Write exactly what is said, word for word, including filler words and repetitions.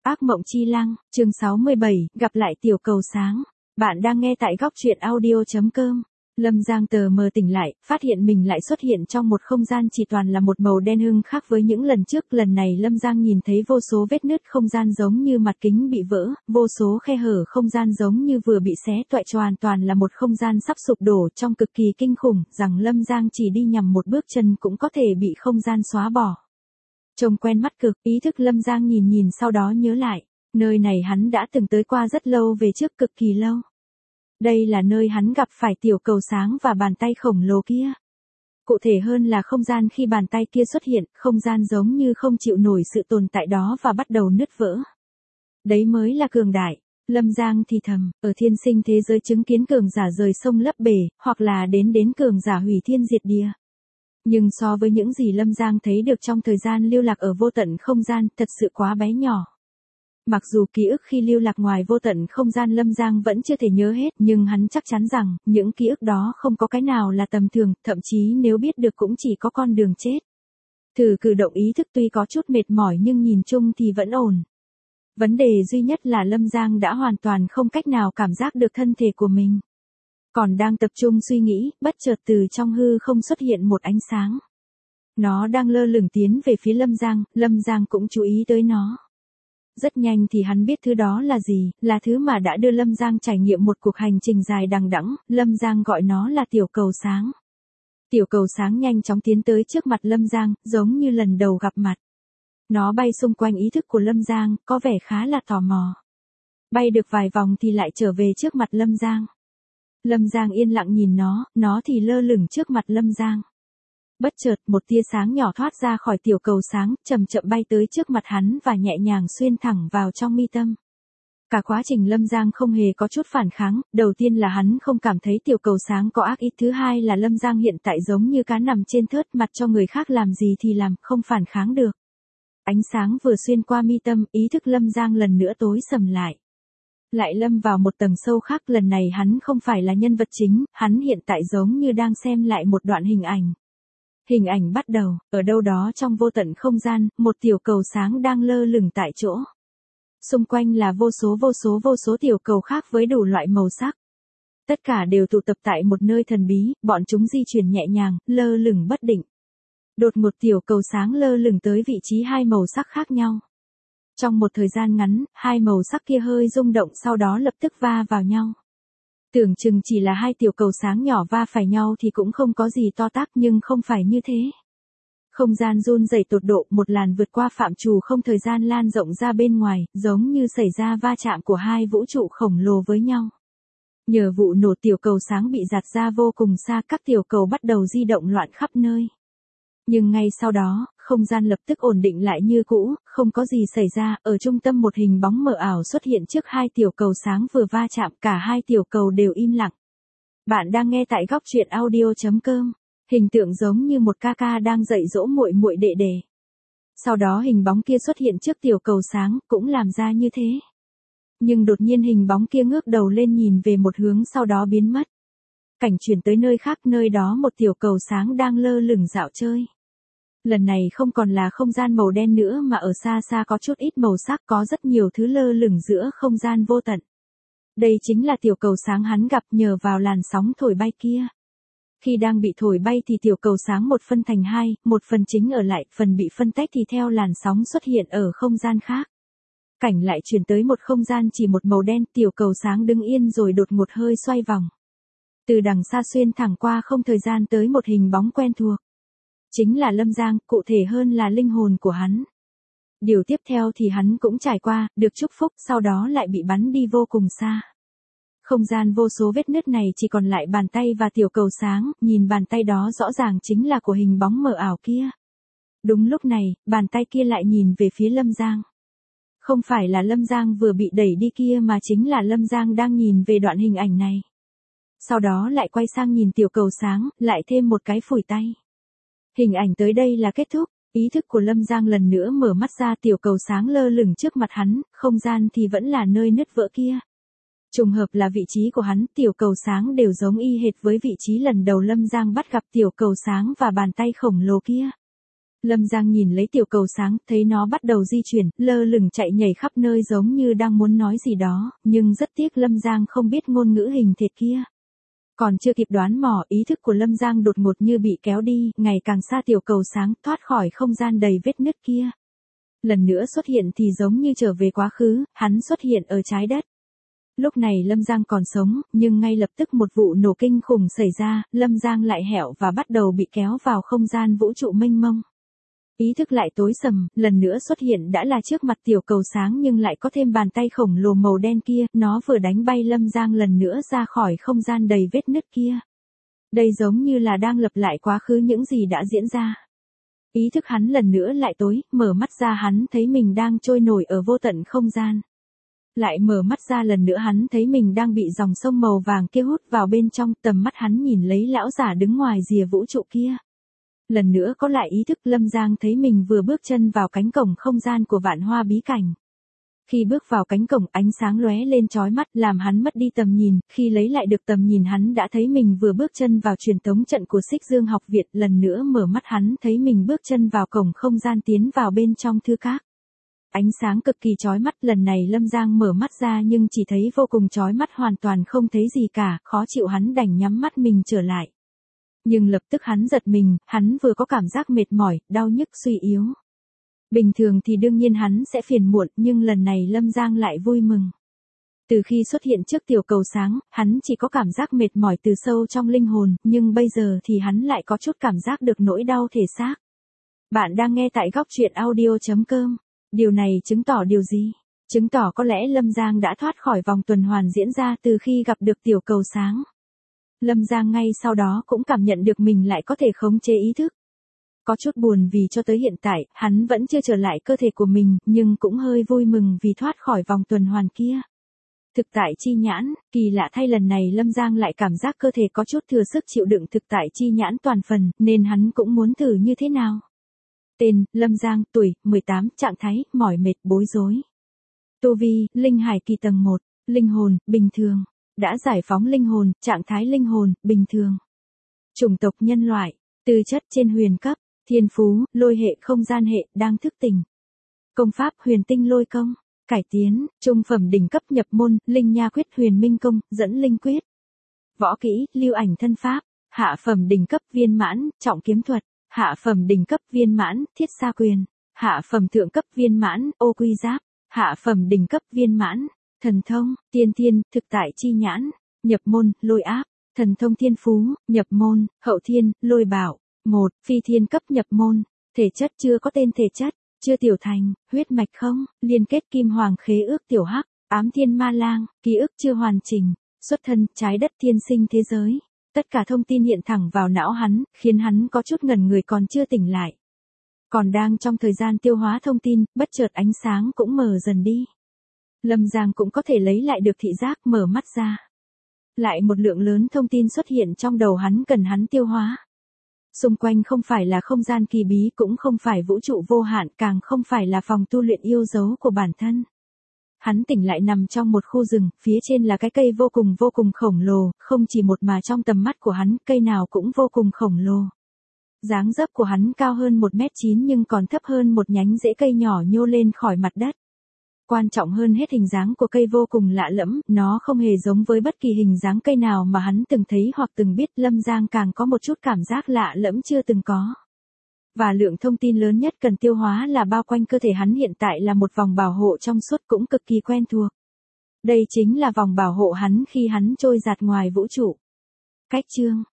ác mộng chi lăng, chương sáu mươi bảy, gặp lại tiểu cầu sáng. Bạn đang nghe tại góc truyện audio chấm com. Lâm Giang tờ mờ tỉnh lại, phát hiện mình lại xuất hiện trong một không gian chỉ toàn là một màu đen hưng khác với những lần trước. Lần này Lâm Giang nhìn thấy vô số vết nứt không gian giống như mặt kính bị vỡ, vô số khe hở không gian giống như vừa bị xé toại, hoàn toàn là một không gian sắp sụp đổ trong cực kỳ kinh khủng, rằng Lâm Giang chỉ đi nhầm một bước chân cũng có thể bị không gian xóa bỏ. Trông quen mắt cực, ý thức Lâm Giang nhìn nhìn sau đó nhớ lại, nơi này hắn đã từng tới qua rất lâu về trước, cực kỳ lâu. Đây là nơi hắn gặp phải tiểu cầu sáng và bàn tay khổng lồ kia. Cụ thể hơn là không gian khi bàn tay kia xuất hiện, không gian giống như không chịu nổi sự tồn tại đó và bắt đầu nứt vỡ. Đấy mới là cường đại. Lâm Giang thì thầm, ở thiên sinh thế giới chứng kiến cường giả rời sông lấp bể, hoặc là đến đến cường giả hủy thiên diệt địa. Nhưng so với những gì Lâm Giang thấy được trong thời gian lưu lạc ở vô tận không gian, thật sự quá bé nhỏ. Mặc dù ký ức khi lưu lạc ngoài vô tận không gian Lâm Giang vẫn chưa thể nhớ hết, nhưng hắn chắc chắn rằng, những ký ức đó không có cái nào là tầm thường, thậm chí nếu biết được cũng chỉ có con đường chết. Thử cử động ý thức tuy có chút mệt mỏi nhưng nhìn chung thì vẫn ổn. Vấn đề duy nhất là Lâm Giang đã hoàn toàn không cách nào cảm giác được thân thể của mình. Còn đang tập trung suy nghĩ, bất chợt từ trong hư không xuất hiện một ánh sáng. Nó đang lơ lửng tiến về phía Lâm Giang, Lâm Giang cũng chú ý tới nó. Rất nhanh thì hắn biết thứ đó là gì, là thứ mà đã đưa Lâm Giang trải nghiệm một cuộc hành trình dài đằng đẵng. Lâm Giang gọi nó là tiểu cầu sáng. Tiểu cầu sáng nhanh chóng tiến tới trước mặt Lâm Giang, giống như lần đầu gặp mặt. Nó bay xung quanh ý thức của Lâm Giang, có vẻ khá là tò mò. Bay được vài vòng thì lại trở về trước mặt Lâm Giang. Lâm Giang yên lặng nhìn nó, nó thì lơ lửng trước mặt Lâm Giang. Bất chợt, một tia sáng nhỏ thoát ra khỏi tiểu cầu sáng, chậm chậm bay tới trước mặt hắn và nhẹ nhàng xuyên thẳng vào trong mi tâm. Cả quá trình Lâm Giang không hề có chút phản kháng, đầu tiên là hắn không cảm thấy tiểu cầu sáng có ác ý, thứ hai là Lâm Giang hiện tại giống như cá nằm trên thớt, mặt cho người khác làm gì thì làm, không phản kháng được. Ánh sáng vừa xuyên qua mi tâm, ý thức Lâm Giang lần nữa tối sầm lại. Lại lâm vào một tầng sâu khác, lần này hắn không phải là nhân vật chính, hắn hiện tại giống như đang xem lại một đoạn hình ảnh. Hình ảnh bắt đầu, ở đâu đó trong vô tận không gian, một tiểu cầu sáng đang lơ lửng tại chỗ. Xung quanh là vô số vô số vô số tiểu cầu khác với đủ loại màu sắc. Tất cả đều tụ tập tại một nơi thần bí, bọn chúng di chuyển nhẹ nhàng, lơ lửng bất định. Đột một tiểu cầu sáng lơ lửng tới vị trí hai màu sắc khác nhau. Trong một thời gian ngắn, hai màu sắc kia hơi rung động sau đó lập tức va vào nhau. Tưởng chừng chỉ là hai tiểu cầu sáng nhỏ va phải nhau thì cũng không có gì to tát, nhưng không phải như thế. Không gian run rẩy tột độ, một làn vượt qua phạm trù không thời gian lan rộng ra bên ngoài, giống như xảy ra va chạm của hai vũ trụ khổng lồ với nhau. Nhờ vụ nổ tiểu cầu sáng bị giạt ra vô cùng xa, các tiểu cầu bắt đầu di động loạn khắp nơi. Nhưng ngay sau đó, không gian lập tức ổn định lại như cũ, không có gì xảy ra, ở trung tâm một hình bóng mờ ảo xuất hiện trước hai tiểu cầu sáng vừa va chạm, cả hai tiểu cầu đều im lặng. Bạn đang nghe tại góc truyện audio chấm com, hình tượng giống như một ca ca đang dạy dỗ muội muội đệ đệ. Sau đó hình bóng kia xuất hiện trước tiểu cầu sáng, cũng làm ra như thế. Nhưng đột nhiên hình bóng kia ngước đầu lên nhìn về một hướng sau đó biến mất. Cảnh chuyển tới nơi khác, nơi đó một tiểu cầu sáng đang lơ lửng dạo chơi. Lần này không còn là không gian màu đen nữa mà ở xa xa có chút ít màu sắc, có rất nhiều thứ lơ lửng giữa không gian vô tận. Đây chính là tiểu cầu sáng hắn gặp nhờ vào làn sóng thổi bay kia. Khi đang bị thổi bay thì tiểu cầu sáng một phân thành hai, một phần chính ở lại, phần bị phân tách thì theo làn sóng xuất hiện ở không gian khác. Cảnh lại chuyển tới một không gian chỉ một màu đen, tiểu cầu sáng đứng yên rồi đột ngột hơi xoay vòng. Từ đằng xa xuyên thẳng qua không thời gian tới một hình bóng quen thuộc. Chính là Lâm Giang, cụ thể hơn là linh hồn của hắn. Điều tiếp theo thì hắn cũng trải qua, được chúc phúc, sau đó lại bị bắn đi vô cùng xa. Không gian vô số vết nứt này chỉ còn lại bàn tay và tiểu cầu sáng, nhìn bàn tay đó rõ ràng chính là của hình bóng mờ ảo kia. Đúng lúc này, bàn tay kia lại nhìn về phía Lâm Giang. Không phải là Lâm Giang vừa bị đẩy đi kia mà chính là Lâm Giang đang nhìn về đoạn hình ảnh này. Sau đó lại quay sang nhìn tiểu cầu sáng, lại thêm một cái phủi tay. Hình ảnh tới đây là kết thúc, ý thức của Lâm Giang lần nữa mở mắt ra, tiểu cầu sáng lơ lửng trước mặt hắn, không gian thì vẫn là nơi nứt vỡ kia. Trùng hợp là vị trí của hắn, tiểu cầu sáng đều giống y hệt với vị trí lần đầu Lâm Giang bắt gặp tiểu cầu sáng và bàn tay khổng lồ kia. Lâm Giang nhìn lấy tiểu cầu sáng, thấy nó bắt đầu di chuyển, lơ lửng chạy nhảy khắp nơi giống như đang muốn nói gì đó, nhưng rất tiếc Lâm Giang không biết ngôn ngữ hình thịt kia. Còn chưa kịp đoán mò, ý thức của Lâm Giang đột ngột như bị kéo đi, ngày càng xa tiểu cầu sáng, thoát khỏi không gian đầy vết nứt kia. Lần nữa xuất hiện thì giống như trở về quá khứ, hắn xuất hiện ở trái đất. Lúc này Lâm Giang còn sống, nhưng ngay lập tức một vụ nổ kinh khủng xảy ra, Lâm Giang lại hẹo và bắt đầu bị kéo vào không gian vũ trụ mênh mông. Ý thức lại tối sầm, lần nữa xuất hiện đã là trước mặt tiểu cầu sáng nhưng lại có thêm bàn tay khổng lồ màu đen kia, nó vừa đánh bay Lâm Giang lần nữa ra khỏi không gian đầy vết nứt kia. Đây giống như là đang lặp lại quá khứ những gì đã diễn ra. Ý thức hắn lần nữa lại tối, mở mắt ra hắn thấy mình đang trôi nổi ở vô tận không gian. Lại mở mắt ra lần nữa hắn thấy mình đang bị dòng sông màu vàng kia hút vào bên trong, tầm mắt hắn nhìn lấy lão giả đứng ngoài rìa vũ trụ kia. Lần nữa có lại ý thức, Lâm Giang thấy mình vừa bước chân vào cánh cổng không gian của vạn hoa bí cảnh. Khi bước vào cánh cổng, ánh sáng lóe lên chói mắt làm hắn mất đi tầm nhìn, khi lấy lại được tầm nhìn hắn đã thấy mình vừa bước chân vào truyền tống trận của Xích Dương học viện, lần nữa mở mắt hắn thấy mình bước chân vào cổng không gian tiến vào bên trong thư các. Ánh sáng cực kỳ chói mắt, lần này Lâm Giang mở mắt ra nhưng chỉ thấy vô cùng chói mắt, hoàn toàn không thấy gì cả, khó chịu hắn đành nhắm mắt mình trở lại. Nhưng lập tức hắn giật mình, hắn vừa có cảm giác mệt mỏi, đau nhức, suy yếu. Bình thường thì đương nhiên hắn sẽ phiền muộn, nhưng lần này Lâm Giang lại vui mừng. Từ khi xuất hiện trước tiểu cầu sáng, hắn chỉ có cảm giác mệt mỏi từ sâu trong linh hồn, nhưng bây giờ thì hắn lại có chút cảm giác được nỗi đau thể xác. Bạn đang nghe tại góc truyện audio chấm com. Điều này chứng tỏ điều gì? Chứng tỏ có lẽ Lâm Giang đã thoát khỏi vòng tuần hoàn diễn ra từ khi gặp được tiểu cầu sáng. Lâm Giang ngay sau đó cũng cảm nhận được mình lại có thể khống chế ý thức. Có chút buồn vì cho tới hiện tại, hắn vẫn chưa trở lại cơ thể của mình, nhưng cũng hơi vui mừng vì thoát khỏi vòng tuần hoàn kia. Thực tại chi nhãn, kỳ lạ thay lần này Lâm Giang lại cảm giác cơ thể có chút thừa sức chịu đựng thực tại chi nhãn toàn phần, nên hắn cũng muốn thử như thế nào. Tên, Lâm Giang, tuổi, mười tám, trạng thái, mỏi mệt, bối rối. Tu vi, linh hải kỳ tầng một, linh hồn, bình thường. Đã giải phóng linh hồn, trạng thái linh hồn, bình thường. Chủng tộc nhân loại, tư chất trên huyền cấp, thiên phú, lôi hệ không gian hệ, đang thức tỉnh. Công pháp huyền tinh lôi công, cải tiến, trung phẩm đỉnh cấp nhập môn, linh nha quyết huyền minh công, dẫn linh quyết. Võ kỹ, lưu ảnh thân pháp, hạ phẩm đỉnh cấp viên mãn, trọng kiếm thuật, hạ phẩm đỉnh cấp viên mãn, thiết sa quyền, hạ phẩm thượng cấp viên mãn, ô quy giáp, hạ phẩm đỉnh cấp viên mãn. Thần thông, tiên thiên, thực tại chi nhãn, nhập môn, lôi áp, thần thông thiên phú, nhập môn, hậu thiên, lôi bảo, một, phi thiên cấp nhập môn, thể chất chưa có tên thể chất, chưa tiểu thành, huyết mạch không, liên kết kim hoàng khế ước tiểu hắc, ám thiên ma lang, ký ức chưa hoàn chỉnh, xuất thân, trái đất thiên sinh thế giới. Tất cả thông tin hiện thẳng vào não hắn, khiến hắn có chút ngẩn người còn chưa tỉnh lại. Còn đang trong thời gian tiêu hóa thông tin, bất chợt ánh sáng cũng mờ dần đi. Lâm Giang cũng có thể lấy lại được thị giác, mở mắt ra. Lại một lượng lớn thông tin xuất hiện trong đầu hắn cần hắn tiêu hóa. Xung quanh không phải là không gian kỳ bí, cũng không phải vũ trụ vô hạn, càng không phải là phòng tu luyện yêu dấu của bản thân. Hắn tỉnh lại nằm trong một khu rừng, phía trên là cái cây vô cùng vô cùng khổng lồ, không chỉ một mà trong tầm mắt của hắn, cây nào cũng vô cùng khổng lồ. Dáng dấp của hắn cao hơn một mét chín nhưng còn thấp hơn một nhánh rễ cây nhỏ nhô lên khỏi mặt đất. Quan trọng hơn hết hình dáng của cây vô cùng lạ lẫm, nó không hề giống với bất kỳ hình dáng cây nào mà hắn từng thấy hoặc từng biết. Lâm Giang càng có một chút cảm giác lạ lẫm chưa từng có. Và lượng thông tin lớn nhất cần tiêu hóa là bao quanh cơ thể hắn hiện tại là một vòng bảo hộ trong suốt cũng cực kỳ quen thuộc. Đây chính là vòng bảo hộ hắn khi hắn trôi dạt ngoài vũ trụ. Cách chương,